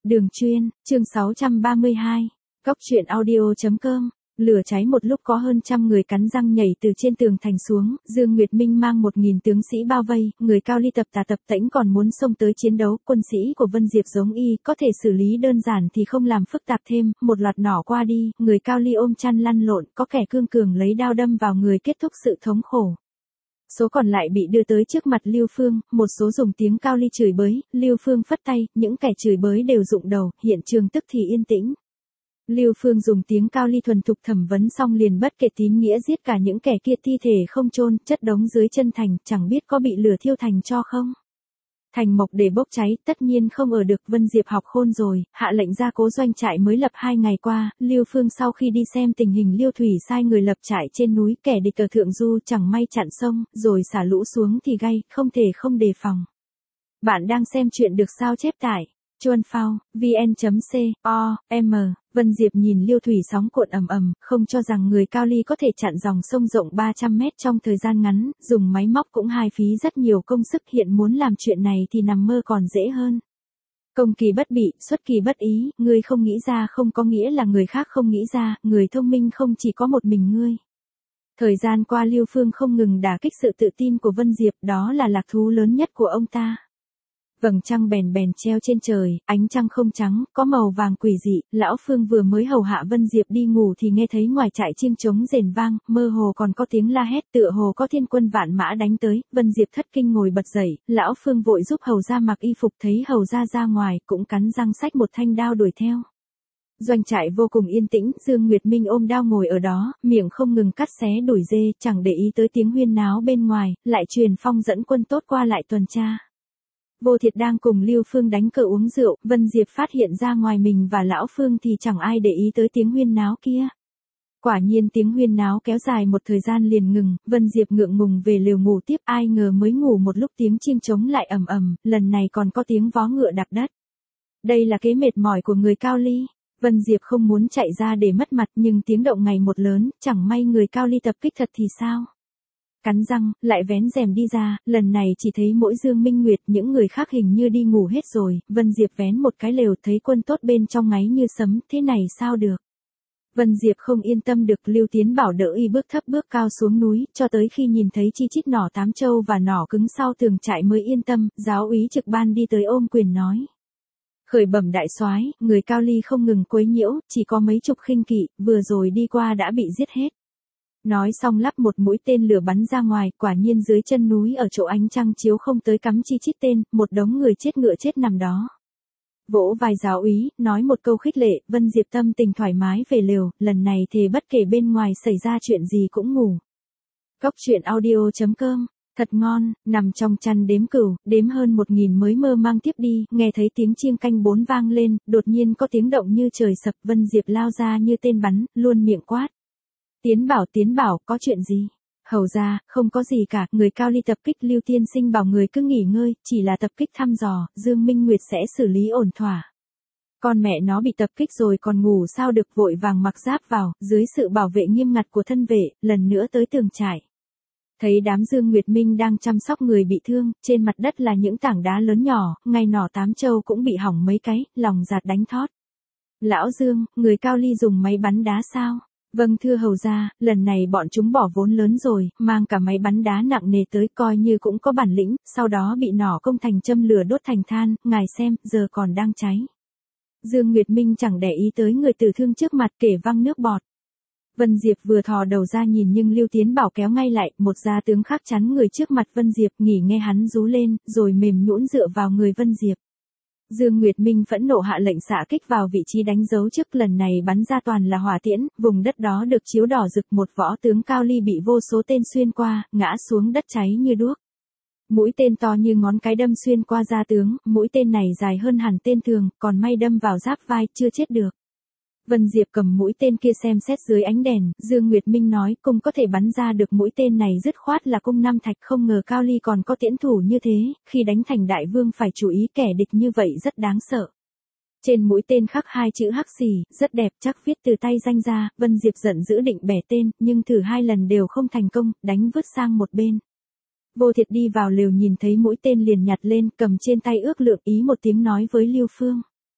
Đường chuyên, chương 632. Cóc truyện audio.com. Lửa cháy một lúc có hơn trăm người cắn răng nhảy từ trên tường thành xuống, Dương Nguyệt Minh mang 1000 tướng sĩ bao vây, người Cao Ly tập tà tập tễnh còn muốn xông tới chiến đấu, quân sĩ của Vân Diệp giống y, có thể xử lý đơn giản thì không làm phức tạp thêm, một loạt nỏ qua đi, người Cao Ly ôm chăn lăn lộn, có kẻ cương cường lấy đao đâm vào người kết thúc sự thống khổ. Số còn lại bị đưa tới trước mặt Lưu Phương, một số dùng tiếng Cao Ly chửi bới, Lưu Phương phất tay, những kẻ chửi bới đều rụng đầu, hiện trường tức thì yên tĩnh. Lưu Phương dùng tiếng Cao Ly thuần thục thẩm vấn xong liền bất kể tín nghĩa giết cả những kẻ kia thi thể không chôn, chất đống dưới chân thành, chẳng biết có bị lửa thiêu thành cho không. Thành mộc để bốc cháy, tất nhiên không ở được. Vân Diệp học khôn rồi, hạ lệnh gia cố doanh trại mới lập 2 ngày qua, Lưu Phương sau khi đi xem tình hình Liêu Thủy sai người lập trại trên núi, kẻ địch ở thượng du chẳng may chặn sông, rồi xả lũ xuống thì gay, không thể không đề phòng. Bạn đang xem chuyện được sao chép tại Chuan Phao, vn.com. Vân Diệp nhìn Liêu Thủy sóng cuộn ầm ầm, không cho rằng người Cao Ly có thể chặn dòng sông rộng 300 mét trong thời gian ngắn, dùng máy móc cũng hao phí rất nhiều công sức, hiện muốn làm chuyện này thì nằm mơ còn dễ hơn. Công kỳ bất bị, xuất kỳ bất ý, ngươi không nghĩ ra không có nghĩa là người khác không nghĩ ra, người thông minh không chỉ có một mình ngươi. Thời gian qua Lưu Phương không ngừng đả kích sự tự tin của Vân Diệp, đó là lạc thú lớn nhất của ông ta. Vầng trăng bèn bèn treo trên trời, ánh trăng không trắng, có màu vàng quỷ dị, lão Phương vừa mới hầu hạ Vân Diệp đi ngủ thì nghe thấy ngoài trại chiêng trống rền vang, mơ hồ còn có tiếng la hét, tựa hồ có thiên quân vạn mã đánh tới. Vân Diệp thất kinh ngồi bật dậy, lão Phương vội giúp hầu gia mặc y phục, thấy hầu gia ra ngoài, cũng cắn răng xách một thanh đao đuổi theo. Doanh trại vô cùng yên tĩnh, Dương Nguyệt Minh ôm đao ngồi ở đó, miệng không ngừng cắt xé đuổi dê, chẳng để ý tới tiếng huyên náo bên ngoài, lại truyền phong dẫn quân tốt qua lại tuần tra. Vô Thiệt đang cùng Lưu Phương đánh cờ uống rượu, Vân Diệp phát hiện ra ngoài mình và lão Phương thì chẳng ai để ý tới tiếng huyên náo kia. Quả nhiên tiếng huyên náo kéo dài một thời gian liền ngừng, Vân Diệp ngượng ngùng về lều ngủ tiếp, ai ngờ mới ngủ một lúc tiếng chiêng trống lại ầm ầm, lần này còn có tiếng vó ngựa đạp đất. Đây là kế mệt mỏi của người Cao Ly. Vân Diệp không muốn chạy ra để mất mặt nhưng tiếng động ngày một lớn, chẳng may người Cao Ly tập kích thật thì sao? Cắn răng, lại vén rèm đi ra, lần này chỉ thấy mỗi Dương Minh Nguyệt, những người khác hình như đi ngủ hết rồi, Vân Diệp vén một cái lều thấy quân tốt bên trong ngáy như sấm, thế này sao được? Vân Diệp không yên tâm được, Lưu Tiến bảo đỡ y bước thấp bước cao xuống núi, cho tới khi nhìn thấy chi chít nỏ tám châu và nỏ cứng sau tường trại mới yên tâm, giáo úy trực ban đi tới ôm quyền nói. Khởi bẩm đại soái, người Cao Ly không ngừng quấy nhiễu, chỉ có mấy chục khinh kỵ, vừa rồi đi qua đã bị giết hết. Nói xong lắp một mũi tên lửa bắn ra ngoài, quả nhiên dưới chân núi ở chỗ ánh trăng chiếu không tới cắm chi chít tên, một đống người chết ngựa chết nằm đó. Vỗ vai giáo úy, nói một câu khích lệ, Vân Diệp tâm tình thoải mái về lều, lần này thề bất kể bên ngoài xảy ra chuyện gì cũng ngủ. Cóc truyện audio.com. Thật ngon, nằm trong chăn đếm cửu, đếm hơn 1000 mới mơ mang tiếp đi, nghe thấy tiếng chiêng canh 4 vang lên, đột nhiên có tiếng động như trời sập, Vân Diệp lao ra như tên bắn, luôn miệng quát. Tiến bảo, có chuyện gì? Hầu ra, không có gì cả, người Cao Ly tập kích, Lưu tiên sinh bảo người cứ nghỉ ngơi, chỉ là tập kích thăm dò, Dương Minh Nguyệt sẽ xử lý ổn thỏa. Con mẹ nó bị tập kích rồi còn ngủ sao được, vội vàng mặc giáp vào, dưới sự bảo vệ nghiêm ngặt của thân vệ, lần nữa tới tường trại. Thấy đám Dương Nguyệt Minh đang chăm sóc người bị thương, trên mặt đất là những tảng đá lớn nhỏ, ngay nỏ tám châu cũng bị hỏng mấy cái, lòng giạt đánh thót. Lão Dương, người Cao Ly dùng máy bắn đá sao? Vâng thưa hầu ra, lần này bọn chúng bỏ vốn lớn rồi, mang cả máy bắn đá nặng nề tới, coi như cũng có bản lĩnh, sau đó bị nỏ công thành châm lửa đốt thành than, ngài xem, giờ còn đang cháy. Dương Nguyệt Minh chẳng để ý tới người tử thương trước mặt, kể văng nước bọt. Vân Diệp vừa thò đầu ra nhìn nhưng Lưu Tiến bảo kéo ngay lại, một gia tướng khác chắn người trước mặt Vân Diệp, nghỉ nghe hắn rú lên, rồi mềm nhũn dựa vào người Vân Diệp. Dương Nguyệt Minh phẫn nộ hạ lệnh xạ kích vào vị trí đánh dấu trước, lần này bắn ra toàn là hỏa tiễn, vùng đất đó được chiếu đỏ rực, một võ tướng Cao Ly bị vô số tên xuyên qua, ngã xuống đất cháy như đuốc. Mũi tên to như ngón cái đâm xuyên qua da tướng, mũi tên này dài hơn hẳn tên thường, còn may đâm vào giáp vai, chưa chết được. Vân Diệp cầm mũi tên kia xem xét dưới ánh đèn, Dương Nguyệt Minh nói, cung có thể bắn ra được mũi tên này dứt khoát là cung Nam Thạch, không ngờ Cao Ly còn có tiễn thủ như thế, khi đánh thành đại vương phải chú ý kẻ địch như vậy rất đáng sợ. Trên mũi tên khắc 2 chữ Hắc Xỉ, rất đẹp, chắc viết từ tay danh ra, Vân Diệp giận dữ định bẻ tên, nhưng thử 2 lần đều không thành công, đánh vứt sang một bên. Vô Thiệt đi vào lều nhìn thấy mũi tên liền nhặt lên, cầm trên tay ước lượng, ý một tiếng nói với Lưu Phương.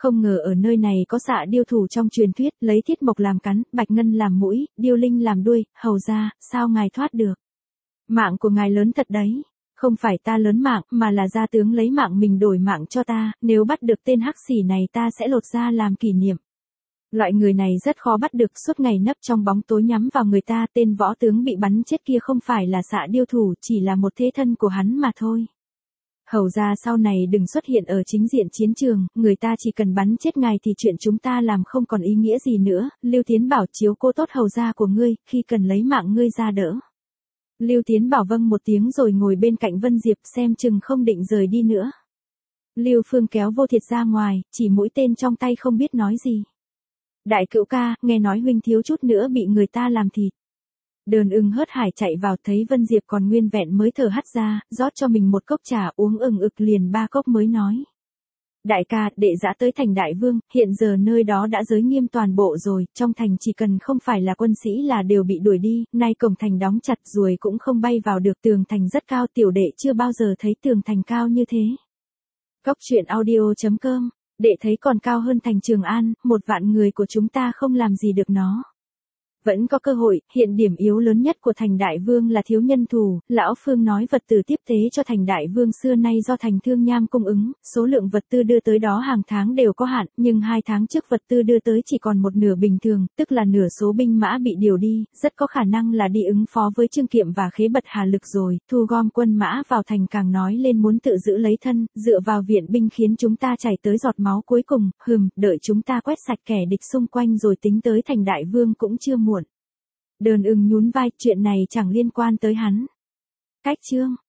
Không ngờ ở nơi này có xạ điêu thủ trong truyền thuyết, lấy thiết mộc làm cắn, bạch ngân làm mũi, điêu linh làm đuôi, hầu ra, sao ngài thoát được? Mạng của ngài lớn thật đấy. Không phải ta lớn mạng, mà là gia tướng lấy mạng mình đổi mạng cho ta, nếu bắt được tên hắc xỉ này ta sẽ lột ra làm kỷ niệm. Loại người này rất khó bắt được, suốt ngày nấp trong bóng tối nhắm vào người ta, tên võ tướng bị bắn chết kia không phải là xạ điêu thủ, chỉ là một thế thân của hắn mà thôi. Hầu ra sau này đừng xuất hiện ở chính diện chiến trường, người ta chỉ cần bắn chết ngài thì chuyện chúng ta làm không còn ý nghĩa gì nữa, Lưu Tiến Bảo chiếu cố tốt hầu ra của ngươi, khi cần lấy mạng ngươi ra đỡ. Lưu Tiến Bảo vâng một tiếng rồi ngồi bên cạnh Vân Diệp xem chừng không định rời đi nữa. Lưu Phương kéo Vô Thiệt ra ngoài, chỉ mũi tên trong tay không biết nói gì. Đại cữu ca, nghe nói huynh thiếu chút nữa bị người ta làm thịt. Đờn Ưng hớt hải chạy vào thấy Vân Diệp còn nguyên vẹn mới thở hắt ra, rót cho mình một cốc trà uống ực liền 3 cốc mới nói. Đại ca, đệ dã tới thành Đại Vương, hiện giờ nơi đó đã giới nghiêm toàn bộ rồi, trong thành chỉ cần không phải là quân sĩ là đều bị đuổi đi, nay cổng thành đóng chặt ruồi cũng không bay vào được, tường thành rất cao, tiểu đệ chưa bao giờ thấy tường thành cao như thế. Cốc truyện audio.com, đệ thấy còn cao hơn thành Trường An, 1 vạn người của chúng ta không làm gì được nó. Vẫn có cơ hội, hiện điểm yếu lớn nhất của thành Đại Vương là thiếu nhân thủ, lão Phương nói vật tư tiếp tế cho thành Đại Vương xưa nay do thành Thương Nham cung ứng, số lượng vật tư đưa tới đó hàng tháng đều có hạn, nhưng 2 tháng trước vật tư đưa tới chỉ còn một nửa bình thường, tức là nửa số binh mã bị điều đi, rất có khả năng là đi ứng phó với Trương Kiệm và Khế Bật Hà Lực rồi, thu gom quân mã vào thành càng nói lên muốn tự giữ lấy thân, dựa vào viện binh khiến chúng ta chảy tới giọt máu cuối cùng, đợi chúng ta quét sạch kẻ địch xung quanh rồi tính tới thành Đại Vương cũng chưa muộn. Đờn Ưng nhún vai, chuyện này chẳng liên quan tới hắn. Cách chương